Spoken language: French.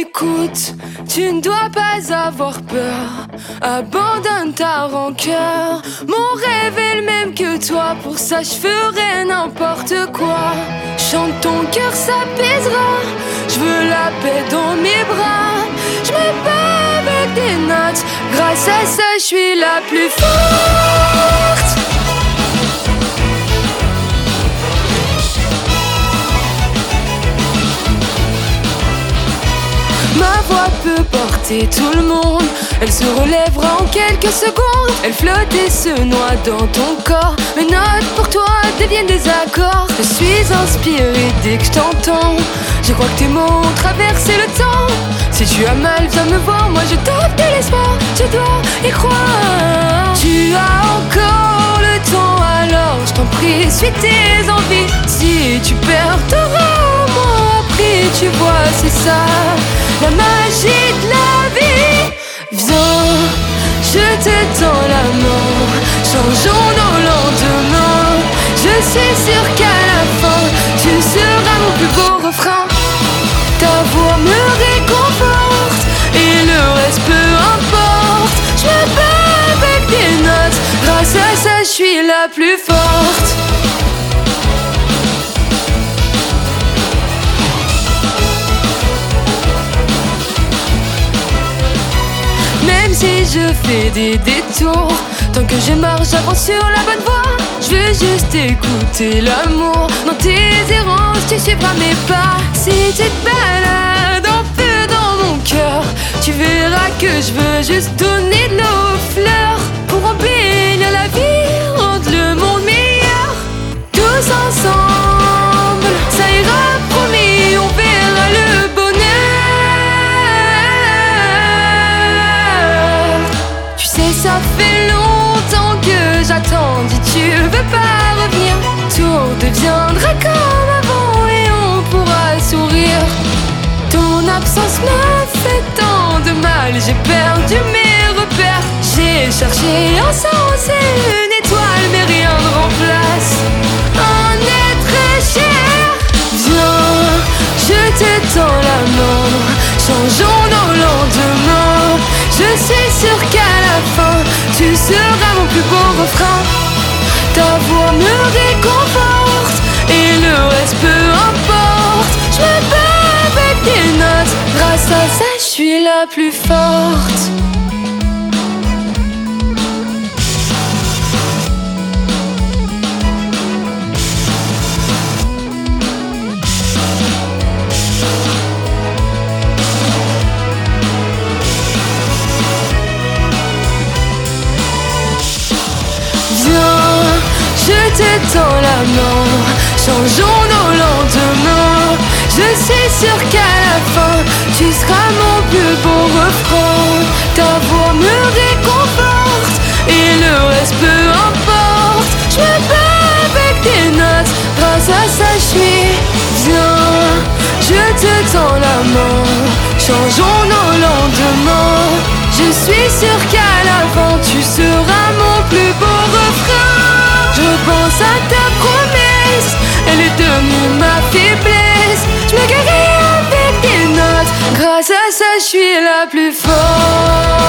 Écoute, tu ne dois pas avoir peur. Abandonne ta rancœur. Mon rêve est le même que toi. Pour ça je ferai n'importe quoi. Chante, ton cœur s'apaisera. Je veux la paix dans mes bras. Je me bats avec des notes. Grâce à ça je suis la plus forte. Ma voix peut porter tout le monde. Elle se relèvera en quelques secondes. Elle flotte et se noie dans ton corps. Mes notes pour toi deviennent des accords. Je suis inspirée dès que je t'entends. Je crois que tes mots ont traversé le temps. Si tu as mal, viens me voir. Moi je t'offre de l'espoir. Tu dois y croire. Tu as encore le temps, alors je t'en prie, suis tes envies. Si tu perds, t'auras au moins appris. Tu vois, c'est ça, la magie de la vie. Viens, je te tends la main. Changeons nos lendemains. Je suis sûre qu'à la fin tu seras mon plus beau refrain. Ta voix me réconforte et le reste peu importe. Je me bats avec des notes. Grâce à ça je suis la plus forte. Même si je fais des détours, tant que je marche, j'avance sur la bonne voie. Je veux juste écouter l'amour. Dans tes errances, tu suivras mes pas. Si tu te balades en feu dans mon cœur, tu verras que je veux juste donner de l'eau aux fleurs. Pour embellir la vie, rendre le monde meilleur. Tous ensemble, ça ira, promis, on verra le bonheur. Ça fait longtemps que j'attends. Dis tu veux pas revenir. Tout deviendra comme avant et on pourra sourire. Ton absence m'a fait tant de mal. J'ai perdu mes repères. J'ai cherché un sens et une étoile, mais rien ne remplace un être cher. Viens, je te tends la main. Changeons nos lendemains. Je suis sûre qu'à la fin tu seras mon plus beau refrain. Ta voix me réconforte et le reste peu importe. Je me bats avec des notes. Grâce à ça je suis la plus forte. Je te tends la main, changeons nos lendemains. Je suis sûre qu'à la fin tu seras mon plus beau refrain. Ta voix me réconforte et le reste peu importe. Je me bats avec des notes. Grâce à ça je suis. Viens, je te tends la main. Changeons nos lendemains. Je suis sûre qu'à la fin tu seras mon plus beau refrain. Je pense à ta promesse, elle est devenue ma faiblesse. Je me guéris avec des notes. Grâce à ça je suis la plus forte.